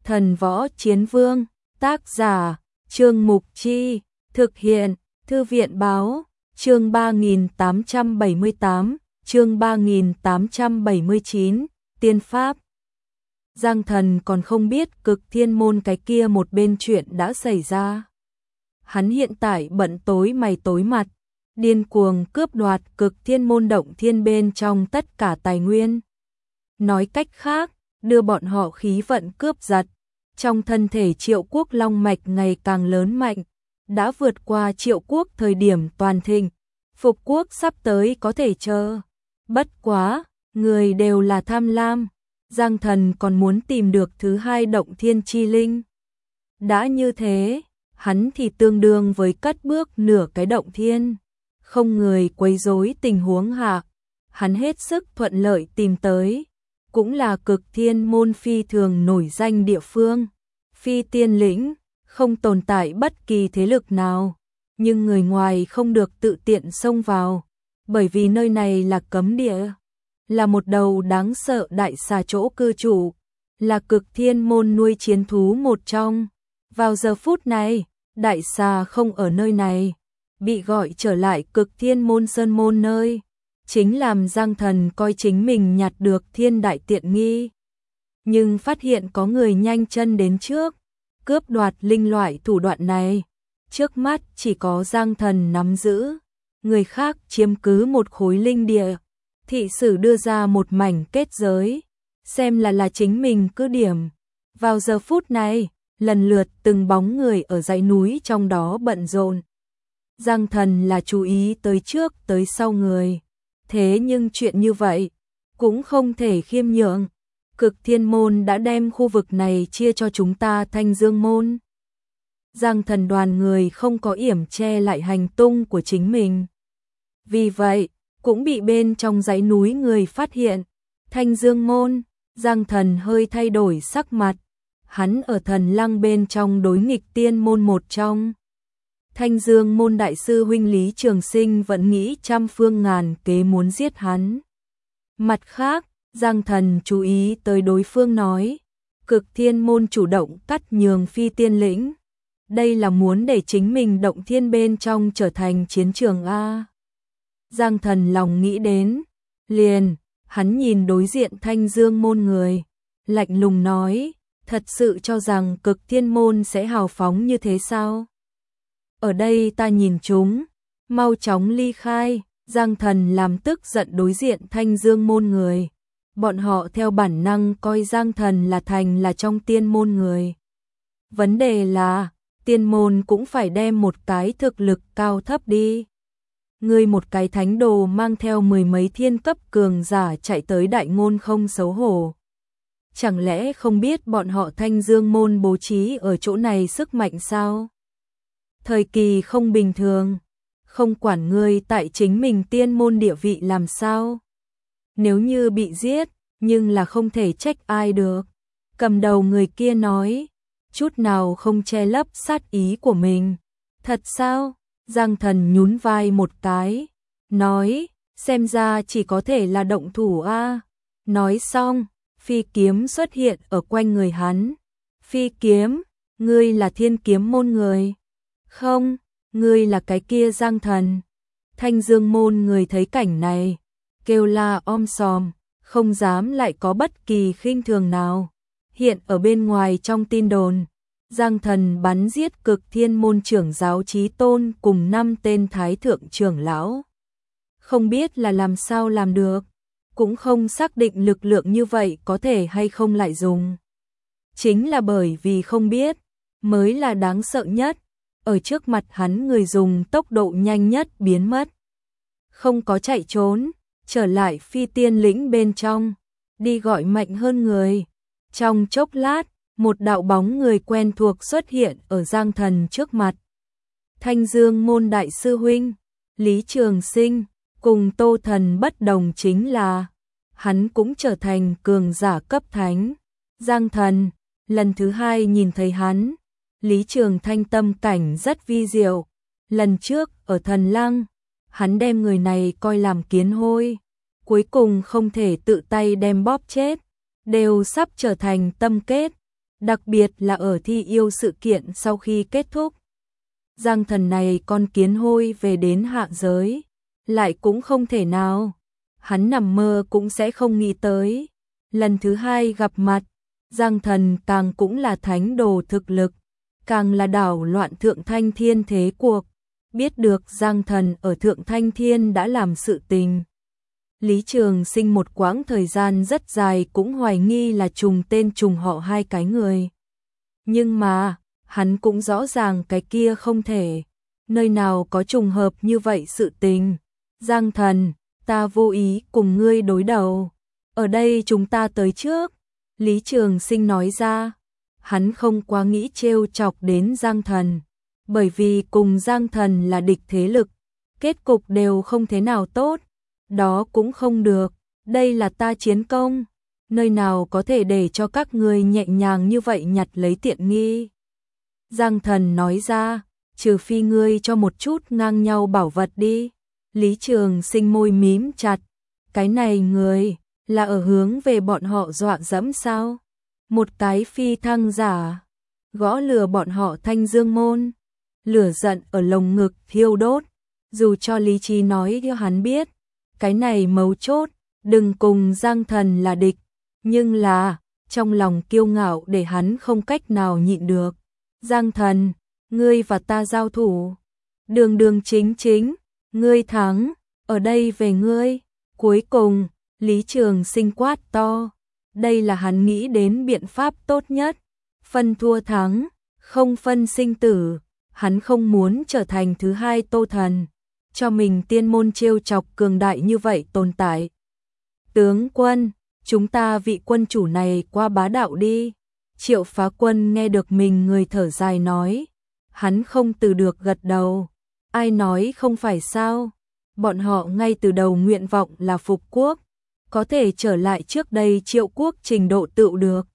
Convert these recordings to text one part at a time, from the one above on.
Thần Võ Chiến Vương, tác giả, Trương Mục Chi, thực hiện, Thư viện Báo, chương 3878, chương 3879, Tiên Pháp. Giang Thần còn không biết Cực Thiên Môn cái kia một bên chuyện đã xảy ra. Hắn hiện tại bận tối mày tối mặt, điên cuồng cướp đoạt Cực Thiên Môn động thiên bên trong tất cả tài nguyên. Nói cách khác, đưa bọn họ khí vận cướp giật. Trong thân thể Triệu Quốc long mạch ngày càng lớn mạnh, đã vượt qua Triệu Quốc thời điểm toàn thịnh, Phục Quốc sắp tới có thể chờ. Bất quá, người đều là tham lam, Giang Thần còn muốn tìm được thứ hai động thiên chi linh. Đã như thế, hắn thì tương đương với cất bước nửa cái động thiên, không người quấy rối tình huống hạ, hắn hết sức thuận lợi tìm tới, cũng là Cực Thiên Môn phi thường nổi danh địa phương. Phi Tiên Lĩnh, không tồn tại bất kỳ thế lực nào, nhưng người ngoài không được tự tiện xông vào, bởi vì nơi này là cấm địa, là một đầu đáng sợ đại xà chỗ cư trụ, là Cực Thiên Môn nuôi chiến thú một trong. Vào giờ phút này, đại xà không ở nơi này, bị gọi trở lại Cực Thiên Môn Sơn Môn nơi, chính làm Giang Thần coi chính mình nhặt được thiên đại tiện nghi. Nhưng phát hiện có người nhanh chân đến trước, cướp đoạt linh loại thủ đoạn này, trước mắt chỉ có Giang Thần nắm giữ, người khác chiếm cứ một khối linh địa, thị sử đưa ra một mảnh kết giới, xem là chính mình cứ điểm. Vào giờ phút này, lần lượt từng bóng người ở dãy núi trong đó bận rộn. Giang Thần là chú ý tới trước tới sau người, thế nhưng chuyện như vậy cũng không thể khiêm nhượng. Cực Thiên Môn đã đem khu vực này chia cho chúng ta Thanh Dương Môn. Giang Thần đoàn người không có yểm che lại hành tung của chính mình. Vì vậy, cũng bị bên trong dãy núi người phát hiện. Thanh Dương Môn, Giang Thần hơi thay đổi sắc mặt. Hắn ở Thần Lăng bên trong đối nghịch tiên môn một trong. Thanh Dương Môn đại sư huynh Lý Trường Sinh vẫn nghĩ trăm phương ngàn kế muốn giết hắn. Mặt khác, Giang Thần chú ý tới đối phương nói, Cực Thiên Môn chủ động cắt nhường Phi Tiên Lĩnh. Đây là muốn để chính mình động thiên bên trong trở thành chiến trường A. Giang Thần lòng nghĩ đến, liền, hắn nhìn đối diện Thanh Dương Môn người, lạnh lùng nói, thật sự cho rằng Cực Thiên Môn sẽ hào phóng như thế sao? Ở đây ta nhìn chúng, mau chóng ly khai. Giang Thần làm tức giận đối diện Thanh Dương Môn người. Bọn họ theo bản năng coi Giang Thần là trong tiên môn người. Vấn đề là, tiên môn cũng phải đem một cái thực lực cao thấp đi. Ngươi một cái thánh đồ mang theo mười mấy thiên cấp cường giả chạy tới đại ngôn không xấu hổ. Chẳng lẽ không biết bọn họ Thanh Dương Môn bố trí ở chỗ này sức mạnh sao? Thời kỳ không bình thường, không quản ngươi tại chính mình tiên môn địa vị làm sao. Nếu như bị giết, nhưng là không thể trách ai được. Cầm đầu người kia nói, chút nào không che lấp sát ý của mình. Thật sao? Giang Thần nhún vai một cái, nói, xem ra chỉ có thể là động thủ a. Nói xong, phi kiếm xuất hiện ở quanh người hắn. Phi kiếm, ngươi là Thiên Kiếm Môn người. Không, ngươi là cái kia Giang Thần. Thanh Dương Môn người thấy cảnh này, kêu la om sòm, không dám lại có bất kỳ khinh thường nào. Hiện ở bên ngoài trong tin đồn, Giang Thần bắn giết Cực Thiên Môn trưởng giáo Chí Tôn cùng 5 tên thái thượng trưởng lão. Không biết là làm sao làm được, cũng không xác định lực lượng như vậy có thể hay không lại dùng. Chính là bởi vì không biết, mới là đáng sợ nhất. Ở trước mặt hắn người dùng tốc độ nhanh nhất biến mất. Không có chạy trốn, trở lại Phi Tiên Lĩnh bên trong, đi gọi mạnh hơn người. Trong chốc lát, một đạo bóng người quen thuộc xuất hiện ở Giang Thần trước mặt. Thanh Dương Môn đại sư huynh, Lý Trường Sinh, cùng Tô Thần bất đồng chính là, hắn cũng trở thành cường giả cấp thánh. Giang Thần, lần thứ hai nhìn thấy hắn, Lý Trường Thanh tâm cảnh rất vi diệu. Lần trước, ở Thần Lăng, hắn đem người này coi làm kiến hôi, cuối cùng không thể tự tay đem bóp chết, đều sắp trở thành tâm kết. đặc biệt là ở thi yêu sự kiện sau khi kết thúc. Giang Thần này con kiến hôi về đến hạ giới, lại cũng không thể nào. Hắn nằm mơ cũng sẽ không nghĩ tới. Lần thứ hai gặp mặt, Giang Thần càng cũng là thánh đồ thực lực, càng là đảo loạn Thượng Thanh Thiên thế cuộc. Biết được Giang Thần ở Thượng Thanh Thiên đã làm sự tình. Lý Trường Sinh một quãng thời gian rất dài cũng hoài nghi là trùng tên trùng họ hai cái người. Nhưng mà, hắn cũng rõ ràng cái kia không thể. Nơi nào có trùng hợp như vậy sự tình. Giang Thần, ta vô ý cùng ngươi đối đầu. Ở đây chúng ta tới trước. Lý Trường Sinh nói ra. Hắn không quá nghĩ trêu chọc đến Giang Thần. Bởi vì cùng Giang Thần là địch thế lực. Kết cục đều không thế nào tốt. Đó cũng không được. Đây là ta chiến công. Nơi nào có thể để cho các ngươi nhẹ nhàng như vậy nhặt lấy tiện nghi. Giang Thần nói ra, trừ phi ngươi cho một chút ngang nhau bảo vật đi. Lý Trường Sinh môi mím chặt. Cái này người, là ở hướng về bọn họ dọa dẫm sao? Một cái phi thăng giả, gõ lừa bọn họ Thanh Dương môn. Lửa giận ở lồng ngực thiêu đốt. Dù cho lý trí nói cho hắn biết, cái này mấu chốt, đừng cùng Giang Thần là địch. Nhưng là, trong lòng kiêu ngạo để hắn không cách nào nhịn được. Giang Thần, ngươi và ta giao thủ. Đường đường chính chính, ngươi thắng, ở đây về ngươi. Cuối cùng, Lý Trường Sinh quát to. Đây là hắn nghĩ đến biện pháp tốt nhất. Phân thua thắng, không phân sinh tử. Hắn không muốn trở thành thứ hai Tô Thần. Cho mình tiên môn trêu chọc cường đại như vậy tồn tại. Tướng quân, chúng ta vị quân chủ này qua bá đạo đi. Triệu Phá Quân nghe được mình người thở dài nói. Hắn không từ được gật đầu. Ai nói không phải sao? Bọn họ ngay từ đầu nguyện vọng là phục quốc. Có thể trở lại trước đây Triệu quốc trình độ tựu được.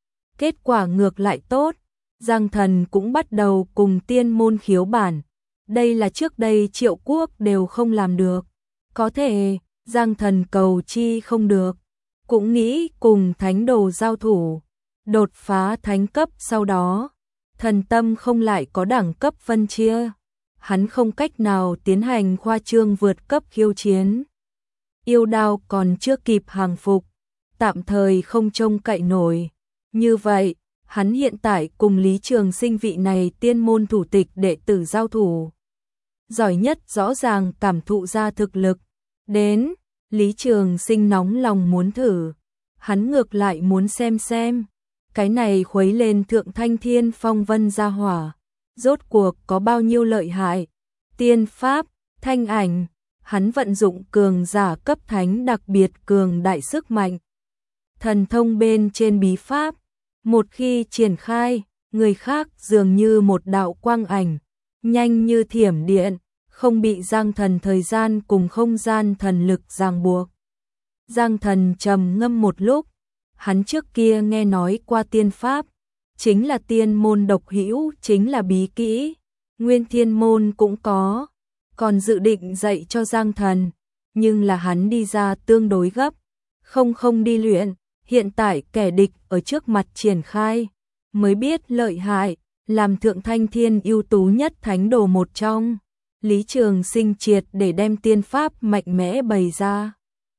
Kết quả ngược lại tốt. Giang Thần cũng bắt đầu cùng tiên môn khiếu bản. Đây là trước đây Triệu quốc đều không làm được. Có thể, Giang Thần cầu chi không được. Cũng nghĩ cùng thánh đồ giao thủ. Đột phá thánh cấp sau đó. Thần tâm không lại có đẳng cấp phân chia. Hắn không cách nào tiến hành khoa trương vượt cấp khiêu chiến. Yêu đao còn chưa kịp hàng phục. Tạm thời không trông cậy nổi. Như vậy, hắn hiện tại cùng Lý Trường Sinh vị này tiên môn thủ tịch đệ tử giao thủ. Giỏi nhất rõ ràng cảm thụ ra thực lực. Đến, Lý Trường Sinh nóng lòng muốn thử. Hắn ngược lại muốn xem. Cái này khuấy lên Thượng Thanh Thiên phong vân gia hỏa. Rốt cuộc có bao nhiêu lợi hại. Tiên pháp, thanh ảnh. Hắn vận dụng cường giả cấp thánh đặc biệt cường đại sức mạnh. Thần thông bên trên bí pháp. Một khi triển khai, người khác dường như một đạo quang ảnh. Nhanh như thiểm điện. Không bị Giang Thần thời gian cùng không gian thần lực ràng buộc. Giang Thần trầm ngâm một lúc. Hắn trước kia nghe nói qua tiên pháp. Chính là tiên môn độc hữu, chính là bí kỹ. Nguyên Thiên môn cũng có. Còn dự định dạy cho Giang Thần. Nhưng là hắn đi ra tương đối gấp. Không đi luyện. Hiện tại kẻ địch ở trước mặt triển khai. Mới biết lợi hại. Làm Thượng Thanh Thiên ưu tú nhất thánh đồ một trong. Lý Trường Sinh triệt để đem tiên pháp mạnh mẽ bày ra.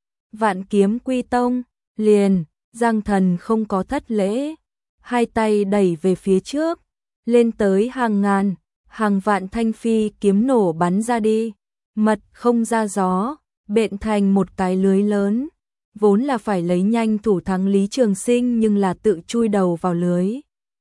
Vạn kiếm quy tông. Liền, Giang Thần không có thất lễ. Hai tay đẩy về phía trước. Lên tới hàng ngàn, hàng vạn thanh phi kiếm nổ bắn ra đi. Mật không ra gió, bện thành một cái lưới lớn. Vốn là phải lấy nhanh thủ thắng Lý Trường Sinh nhưng là tự chui đầu vào lưới.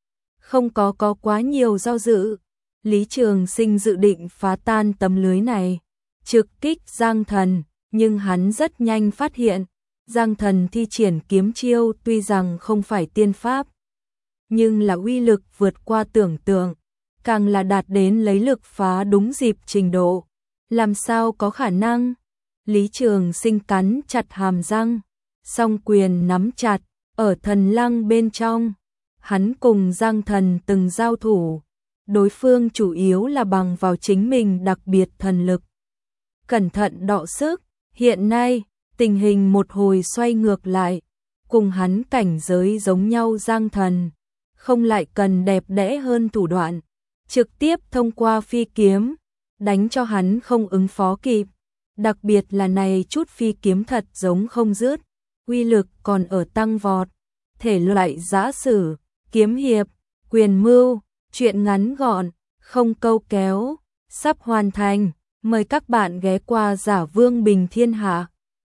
Không có quá nhiều do dự. Lý Trường Sinh dự định phá tan tấm lưới này. Trực kích Giang Thần, nhưng hắn rất nhanh phát hiện. Giang Thần thi triển kiếm chiêu tuy rằng không phải tiên pháp. Nhưng là uy lực vượt qua tưởng tượng. Càng là đạt đến lấy lực phá đúng dịp trình độ. Làm sao có khả năng? Lý Trường Sinh cắn chặt hàm răng. Song quyền nắm chặt, ở thần lăng bên trong. Hắn cùng Giang Thần từng giao thủ. Đối phương chủ yếu là bằng vào chính mình đặc biệt thần lực. Cẩn thận đọ sức, hiện nay, tình hình một hồi xoay ngược lại. Cùng hắn cảnh giới giống nhau Giang Thần. không lại cần đẹp đẽ hơn thủ đoạn, trực tiếp thông qua phi kiếm, đánh cho hắn không ứng phó kịp. Đặc biệt là này chút phi kiếm thật giống không dứt, uy lực còn ở tăng vọt. Thể loại giã sử, kiếm hiệp, quyền mưu, truyện ngắn gọn, không câu kéo, sắp hoàn thành. Mời các bạn ghé qua Giả Vương Bình Thiên Hạ.